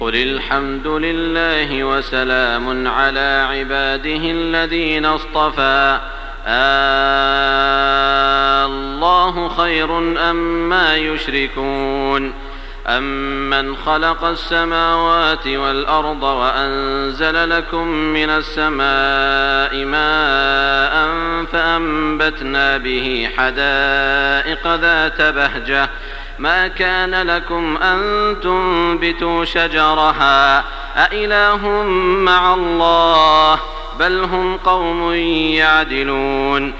قل الحمد لله وسلام على عباده الذين اصطفى الله خير أما يشركون أمن خلق السماوات والأرض وأنزل لكم من السماء ماء فأنبتنا به حدائق ذات بهجة ما كان لكم أن تنبتوا شجرها أإله مع الله بل هم قوم يعدلون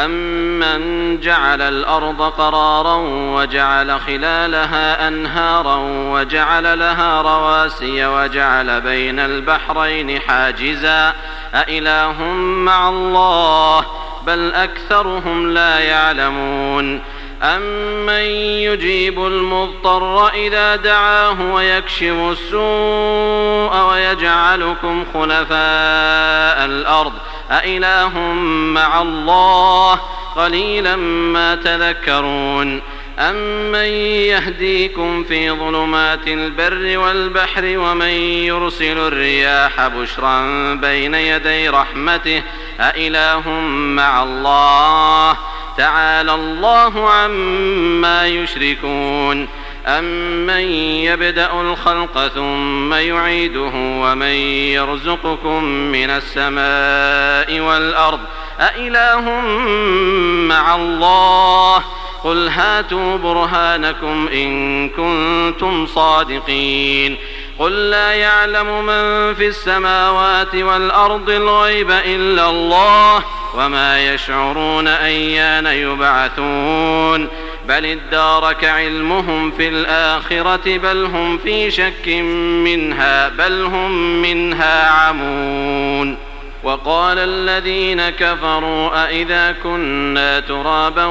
أمن جعل الأرض قرارا وجعل خلالها أنهارا وجعل لها رواسي وجعل بين البحرين حاجزا أإله مع الله بل أكثرهم لا يعلمون أمن يجيب المضطر إذا دعاه ويكشف السوء ويجعلكم خلفاء الأرض أإله مع الله قليلا ما تذكرون أمن يهديكم في ظلمات البر والبحر ومن يرسل الرياح بشرا بين يدي رحمته أإله مع الله تعالى الله عما يشركون أمن يبدأ الخلق ثم يعيده ومن يرزقكم من السماء والأرض أإله مع الله قل هاتوا برهانكم إن كنتم صادقين قل لا يعلم من في السماوات والأرض الغيب إلا الله وما يشعرون أيان يبعثون بل ادارك علمهم في الآخرة بل هم في شك منها بل هم منها عمون وقال الذين كفروا أئذا كنا ترابا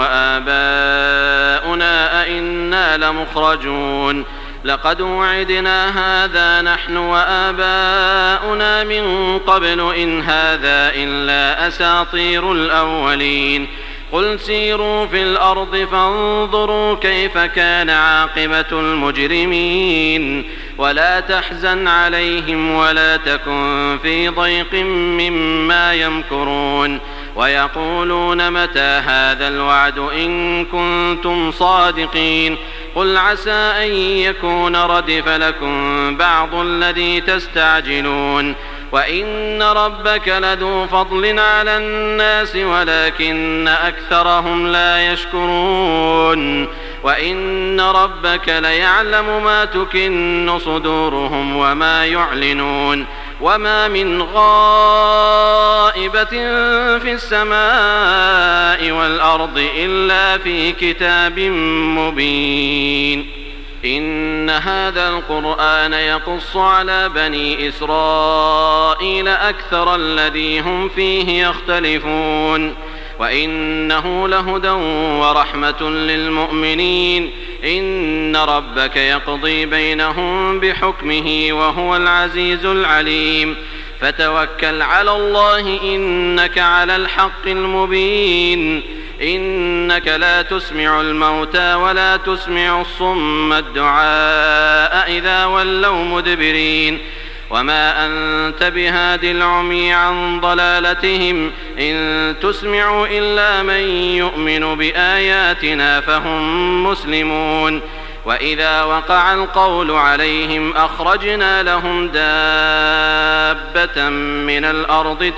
وآباؤنا أئنا لمخرجون لقد وعدنا هذا نحن وآباؤنا من قبل إن هذا إلا أساطير الأولين قل سيروا في الأرض فانظروا كيف كان عاقبة المجرمين ولا تحزن عليهم ولا تكن في ضيق مما يمكرون ويقولون متى هذا الوعد إن كنتم صادقين قل عسى أن يكون ردف لكم بعض الذي تستعجلون وإن ربك لذو فضل على الناس ولكن أكثرهم لا يشكرون وإن ربك ليعلم ما تكن صدورهم وما يعلنون وما من غائبة في السماء والأرض إلا في كتاب مبين إن هذا القرآن يقص على بني إسرائيل أكثر الذي هم فيه يختلفون وإنه لهدى ورحمة للمؤمنين إن ربك يقضي بينهم بحكمه وهو العزيز العليم فتوكل على الله إنك على الحق المبين إنك لا تسمع الموتى ولا تسمع الصم الدعاء إذا ولوا مدبرين وما أنت بهاد العمي عن ضلالتهم إن تسمع إلا من يؤمن بآياتنا فهم مسلمون وإذا وقع القول عليهم أخرجنا لهم دابة من الأرض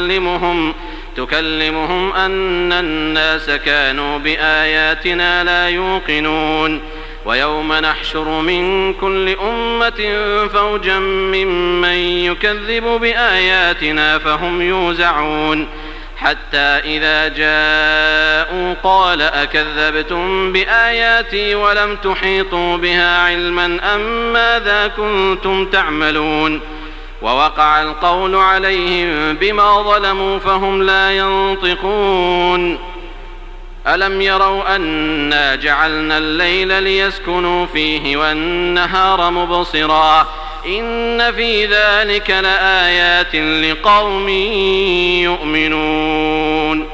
تكلمهم أن الناس كانوا بآياتنا لا يوقنون ويوم نحشر من كل أمة فوجا ممن يكذب بآياتنا فهم يوزعون حتى إذا جاءوا قال أكذبتم بآياتي ولم تحيطوا بها علما أم ماذا كنتم تعملون ووقع القول عليهم بما ظلموا فهم لا ينطقون ألم يروا أنا جعلنا الليل ليسكنوا فيه والنهار مبصرا إن في ذلك لآيات لقوم يؤمنون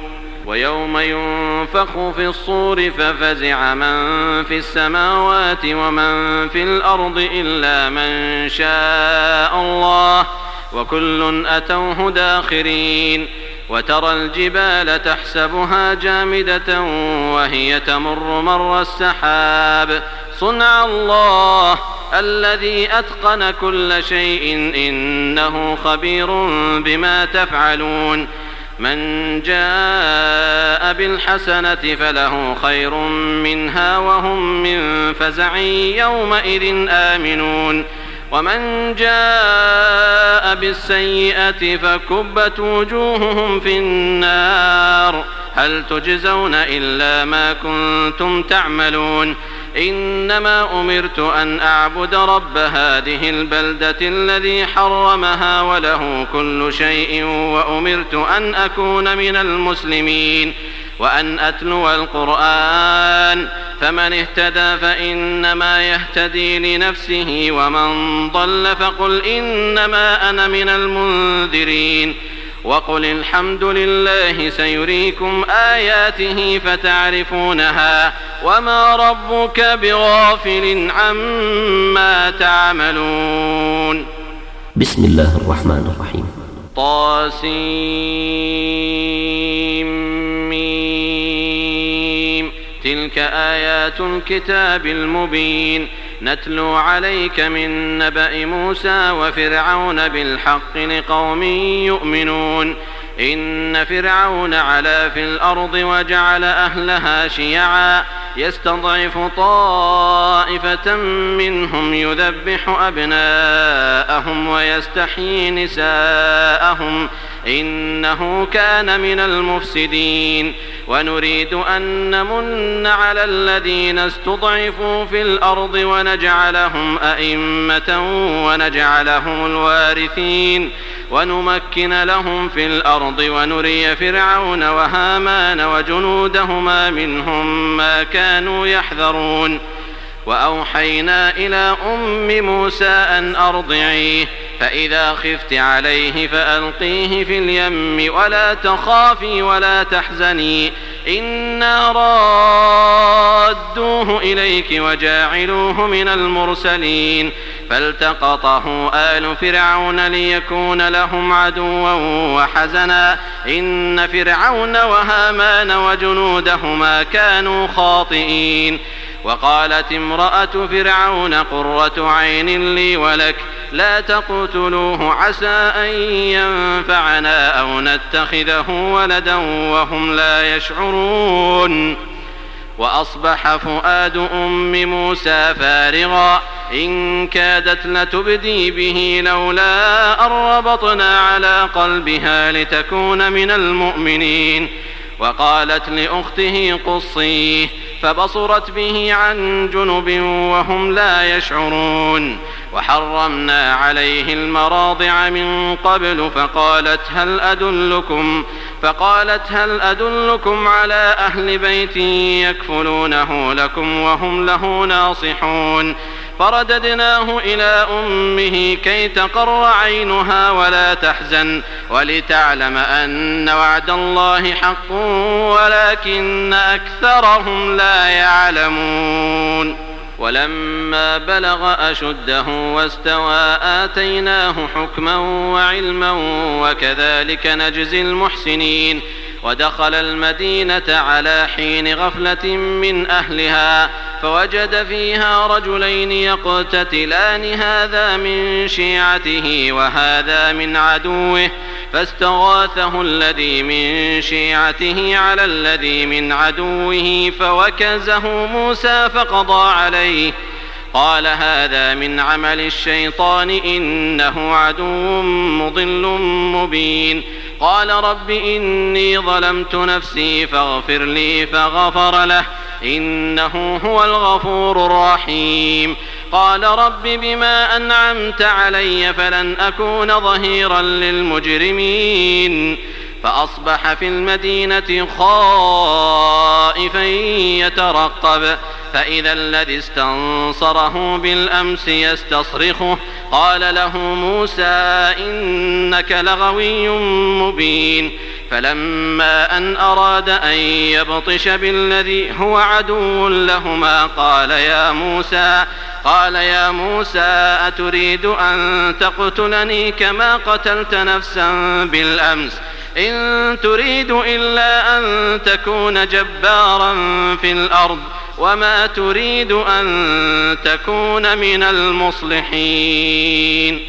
ويوم ينفخ في الصور ففزع من في السماوات ومن في الأرض إلا من شاء الله وكل أتوه داخرين وترى الجبال تحسبها جامدة وهي تمر مر السحاب صنع الله الذي أتقن كل شيء إنه خبير بما تفعلون من جاء بالحسنة فله خير منها وهم من فزع يومئذ آمنون ومن جاء بالسيئة فكبت وجوههم في النار هل تجزون إلا ما كنتم تعملون إنما أمرت أن أعبد رب هذه البلدة الذي حرمها وله كل شيء وأمرت أن أكون من المسلمين وأن أتلو القرآن فمن اهتدى فإنما يهتدي لنفسه ومن ضل فقل إنما أنا من المنذرين وقل الحمد لله سيريكم آياته فتعرفونها وما ربك بغافل عما تعملون. بسم الله الرحمن الرحيم. طاسيم تلك آيات الكتاب المبين نتلو عليك من نبأ موسى وفرعون بالحق لقوم يؤمنون إن فرعون علا في الأرض وجعل أهلها شيعا يستضعف طائفة منهم يذبح أبناءهم ويستحيي نساءهم إنه كان من المفسدين ونريد أن نمن على الذين استضعفوا في الأرض ونجعلهم أئمة ونجعلهم الوارثين ونمكن لهم في الأرض ونري فرعون وهامان وجنودهما منهم ما كانوا يحذرون وأوحينا إلى أم موسى أن أرضعيه فإذا خفت عليه فألقيه في اليم ولا تخافي ولا تحزني إنا رادوه إليك وجاعلوه من المرسلين فالتقطه آل فرعون ليكون لهم عدوا وحزنا إن فرعون وهامان وجنودهما كانوا خاطئين وقالت امرأة فرعون قرة عين لي ولك لا تقتلوه عسى أن ينفعنا أو نتخذه ولدا وهم لا يشعرون وأصبح فؤاد أم موسى فارغا إن كادت لتبدي به لولا أن ربطنا على قلبها لتكون من المؤمنين وقالت لأخته قصيه فبصرت به عن جنب وهم لا يشعرون وحرمنا عليه المراضع من قبل فقالت هل أدلكم على أهل بيت يكفلونه لكم وهم له ناصحون فرددناه إلى أمه كي تقر عينها ولا تحزن ولتعلم أن وعد الله حق ولكن أكثرهم لا يعلمون ولما بلغ أشده واستوى آتيناه حكما وعلما وكذلك نجزي المحسنين ودخل المدينة على حين غفلة من أهلها فوجد فيها رجلين يقتتلان هذا من شيعته وهذا من عدوه فاستغاثه الذي من شيعته على الذي من عدوه فوكزه موسى فقضى عليه قال هذا من عمل الشيطان إنه عدو مضل مبين قال رب إني ظلمت نفسي فاغفر لي فغفر له إنه هو الغفور الرحيم قال رب بما أنعمت علي فلن أكون ظهيرا للمجرمين فأصبح في المدينة خائفا يترقب فإذا الذي استنصره بالأمس يستصرخه قال له موسى إنك لغوي مبين فلما أن أراد أن يبطش بالذي هو عدو لهما قال يا موسى أتريد أن تقتلني كما قتلت نفسا بالأمس إن تريد إلا أن تكون جبارا في الأرض وما تريد أن تكون من المصلحين.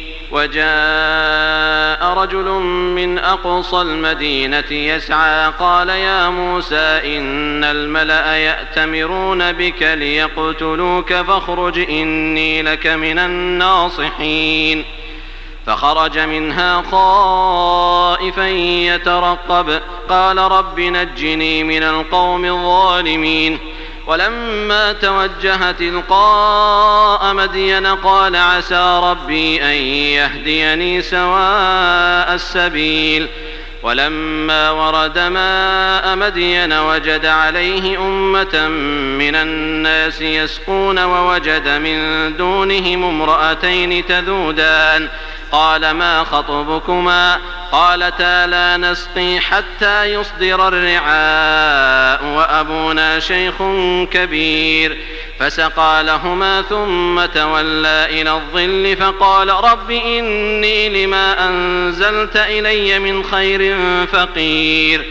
وجاء رجل من أقصى المدينة يسعى قال يا موسى إن الملأ يأتمرون بك ليقتلوك فاخرج إني لك من الناصحين. فخرج منها خائفا يترقب قال رب نجني من القوم الظالمين. ولما توجه تلقاء مدين قال عسى ربي أن يهديني سواء السبيل. ولما ورد ماء مدين وجد عليه أمة من الناس يسقون ووجد من دونهم امرأتين تذودان قال ما خطبكما قالتا لا نسقي حتى يصدر الرعاء وأبونا شيخ كبير. فسقى لهما ثم تولى إلى الظل فقال رب إني لما أنزلت إلي من خير فقير.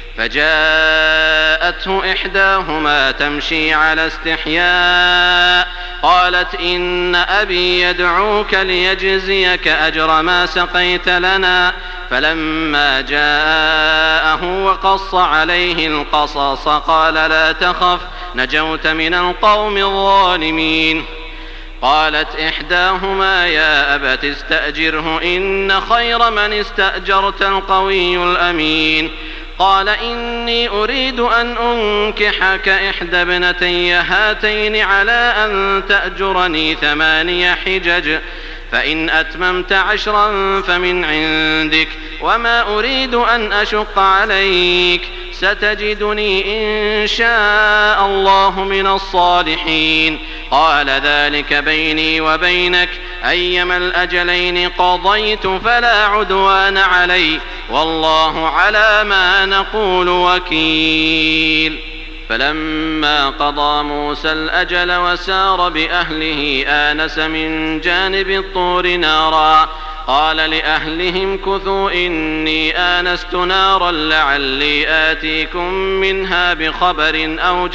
فجاءته إحداهما تمشي على استحياء قالت إن أبي يدعوك ليجزيك أجر ما سقيت لنا. فلما جاءه وقص عليه القصص قال لا تخف نجوت من القوم الظالمين. قالت إحداهما يا أبت استأجره إن خير من استأجرت القوي الأمين. قال إني أريد أن أنكحك إحدى ابنتي هاتين على أن تأجرني 8 حجج فإن أتممت 10 فمن عندك وما أريد أن أشق عليك ستجدني إن شاء الله من الصالحين. قال ذلك بيني وبينك أيما الأجلين قضيت فلا عدوان علي والله على ما نقول وكيل. فلما قضى موسى الأجل وسار بأهله آنس من جانب الطور نارا قال لأهلهم كثوا إني آنست نارا لعلي آتيكم منها بخبر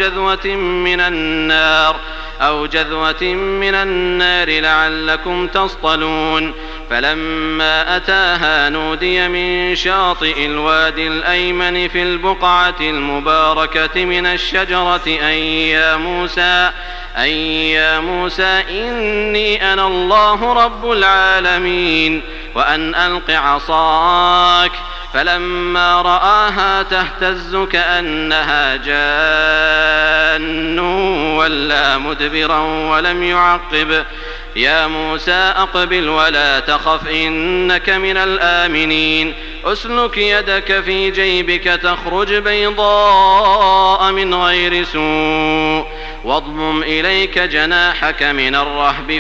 أو جذوة من النار لعلكم تصطلون. فلما أتاها نودي من شاطئ الوادي الأيمن في البقعة المباركة من الشجرة أن يا موسى إني أنا الله رب العالمين وأن ألق عصاك. فلما رآها تهتز كأنها جان ولا مدبرا ولم يعقب. يا موسى أقبل ولا تخف إنك من الآمنين. أسلك يدك في جيبك تخرج بيضاء من غير سوء واضمم إليك جناحك من الرهب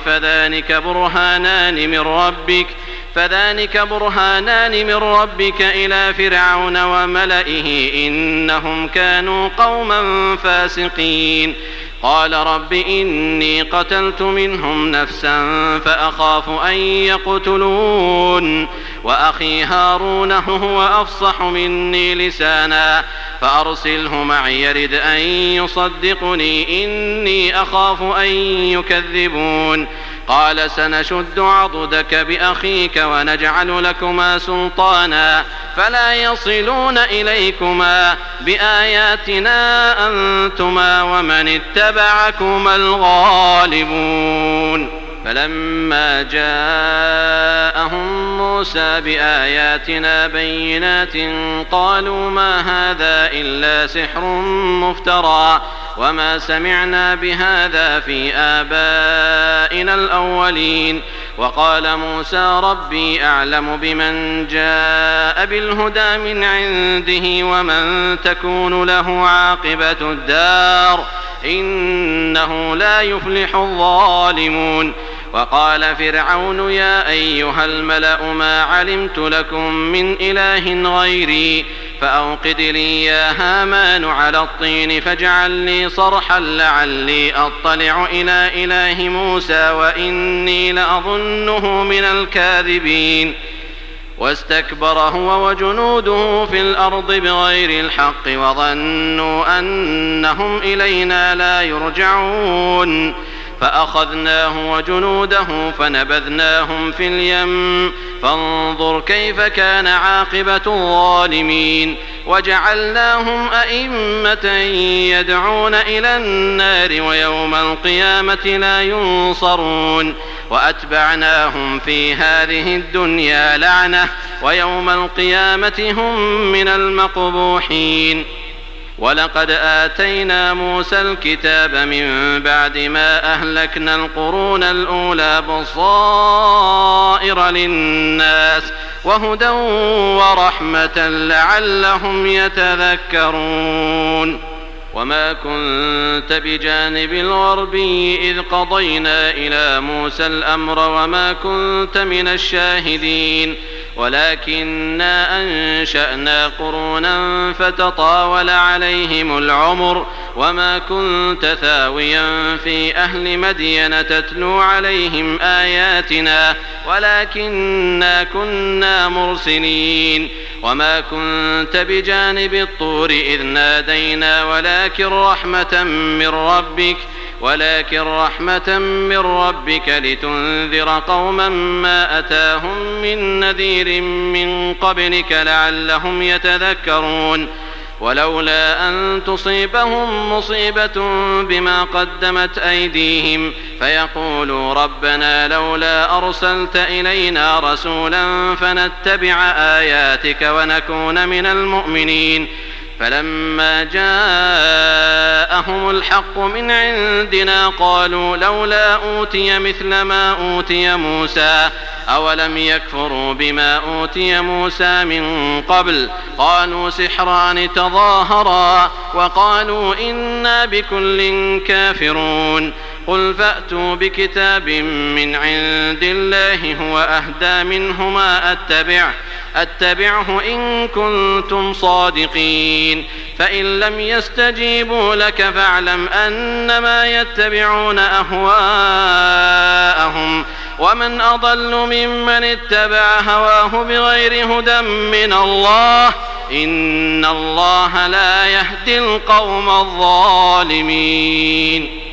فذلك برهانان من ربك إلى فرعون وملئه إنهم كانوا قوما فاسقين. قال رب إني قتلت منهم نفسا فأخاف أن يقتلون وأخي هارون هو أفصح مني لسانا فأرسله معي يرد أن يصدقني إني أخاف أن يكذبون. قال سنشد عضدك بأخيك ونجعل لكما سلطانا فلا يصلون إليكما بآياتنا أنتما ومن اتبعكما الغالبون. فلما جاءهم موسى بآياتنا بينات قالوا ما هذا إلا سحر مفترى وما سمعنا بهذا في آبائنا الأولين. وقال موسى ربي أعلم بمن جاء بالهدى من عنده ومن تكون له عاقبة الدار إنه لا يفلح الظالمون. وقال فرعون يا أيها الملأ ما علمت لكم من إله غيري فأوقد لي يا هامان على الطين فاجعل لي صرحا لعلي أطلع إلى إله موسى وإني لأظنه من الكاذبين واستكبر هو وجنوده في الأرض بغير الحق وظنوا أنهم إلينا لا يرجعون فأخذناه وجنوده فنبذناهم في اليم فانظر كيف كان عاقبة الظالمين وجعلناهم أئمة يدعون إلى النار ويوم القيامة لا ينصرون وأتبعناهم في هذه الدنيا لعنة ويوم القيامة هم من المقبوحين ولقد آتينا موسى الكتاب من بعد ما أهلكنا القرون الأولى بصائر للناس وهدى ورحمة لعلهم يتذكرون وما كنت بجانب الغربي إذ قضينا إلى موسى الأمر وما كنت من الشاهدين ولكننا أنشأنا قرونا فتطاول عليهم العمر وما كنت ثاويا في أهل مدين تتلو عليهم آياتنا ولكننا كنا مرسلين وما كنت بجانب الطور إذ نادينا ولكن رحمة من ربك لتنذر قوما ما أتاهم من نذير من قبلك لعلهم يتذكرون ولولا أن تصيبهم مصيبة بما قدمت أيديهم فيقولوا ربنا لولا أرسلت إلينا رسولا فنتبع آياتك ونكون من المؤمنين فلما جاءهم الحق من عندنا قالوا لولا أوتي مثل ما أوتي موسى أولم يكفروا بما أوتي موسى من قبل قالوا سحران تظاهرا وقالوا إنا بكل كافرون قل فأتوا بكتاب من عند الله هو أهدى منهما أتبعه إن كنتم صادقين فإن لم يستجيبوا لك فاعلم أنما يتبعون أهواءهم ومن أضل ممن اتبع هواه بغير هدى من الله إن الله لا يهدي القوم الظالمين